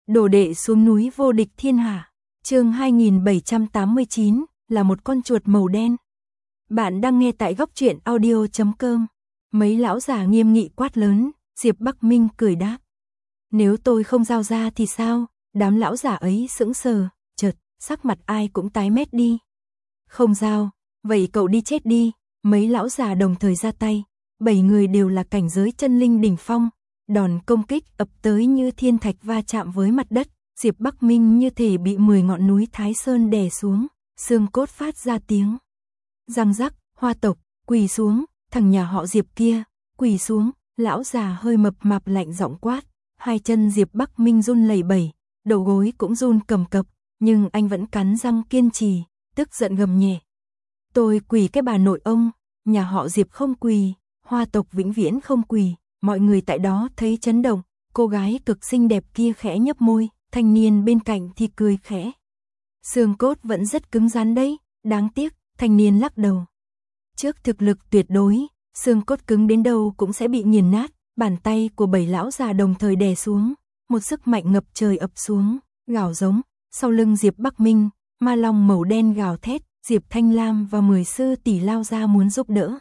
Đồ đệ xuống núi vô địch thiên hạ. Chương 2789 là một con chuột màu đen. Bạn đang nghe tại góc truyện audio.com. Mấy lão già nghiêm nghị quát lớn, Diệp Bắc Minh cười đáp. Nếu tôi không giao ra thì sao? Đám lão già ấy sững sờ, chợt sắc mặt ai cũng tái mét đi. Không giao, vậy cậu đi chết đi. Mấy lão già đồng thời ra tay, 7 người đều là cảnh giới chân linh đỉnh phong. Đòn công kích ập tới như thiên thạch va chạm với mặt đất, Diệp Bắc Minh như thể bị 10 ngọn núi Thái Sơn đè xuống, xương cốt phát ra tiếng răng rắc. Hoa tộc, quỳ xuống, thằng nhà họ Diệp kia, quỳ xuống. Lão già hơi mập mạp lạnh giọng quát. Hai chân Diệp Bắc Minh run lẩy bẩy, đầu gối cũng run cầm cập, nhưng anh vẫn cắn răng kiên trì, tức giận gầm nhẹ. Tôi quỳ cái bà nội ông, nhà họ Diệp không quỳ, Hoa tộc vĩnh viễn không quỳ. Mọi người tại đó thấy chấn động, cô gái cực xinh đẹp kia khẽ nhấp môi, thanh niên bên cạnh thì cười khẽ. Xương cốt vẫn rất cứng rắn đấy, đáng tiếc, thanh niên lắc đầu. Trước thực lực tuyệt đối, xương cốt cứng đến đâu cũng sẽ bị nghiền nát. Bàn tay của 7 lão già đồng thời đè xuống, một sức mạnh ngập trời ập xuống, gào giống. Sau lưng Diệp Bắc Minh, ma long màu đen gào thét, Diệp Thanh Lam và 10 sư tỷ lao ra muốn giúp đỡ.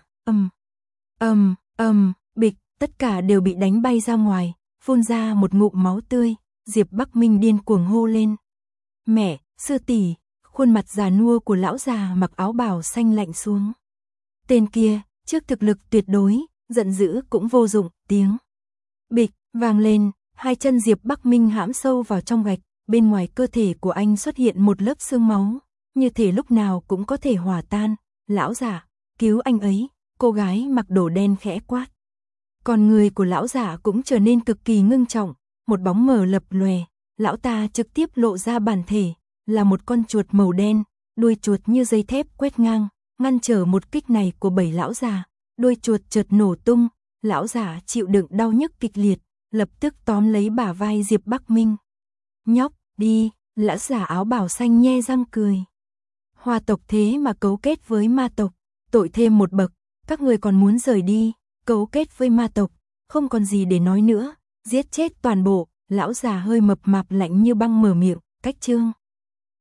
Bịch, tất cả đều bị đánh bay ra ngoài, phun ra một ngụm máu tươi. Diệp Bắc Minh điên cuồng hô lên. Mẹ, sư tỷ. Khuôn mặt già nua của lão già mặc áo bào xanh lạnh xuống. Tên kia, trước thực lực tuyệt đối, giận dữ cũng vô dụng. Tiếng bịch vang lên, hai chân Diệp Bắc Minh hãm sâu vào trong gạch, bên ngoài cơ thể của anh xuất hiện một lớp xương máu, như thể lúc nào cũng có thể hòa tan. Lão già, cứu anh ấy. Cô gái mặc đồ đen khẽ quát. Còn người của lão giả cũng trở nên cực kỳ ngưng trọng, một bóng mờ lập lòe, lão ta trực tiếp lộ ra bản thể, là một con chuột màu đen, đuôi chuột như dây thép quét ngang, ngăn trở một kích này của 7 lão già. Đuôi chuột chợt nổ tung, lão giả chịu đựng đau nhức kịch liệt, lập tức tóm lấy bả vai Diệp Bắc Minh. Nhóc, đi. Lão giả áo bào xanh nhe răng cười. Hoa tộc thế mà cấu kết với ma tộc, tội thêm một bậc, các người còn muốn rời đi. Cấu kết với ma tộc, không còn gì để nói nữa, giết chết toàn bộ. Lão già hơi mập mạp lạnh như băng mở miệng. Cách chương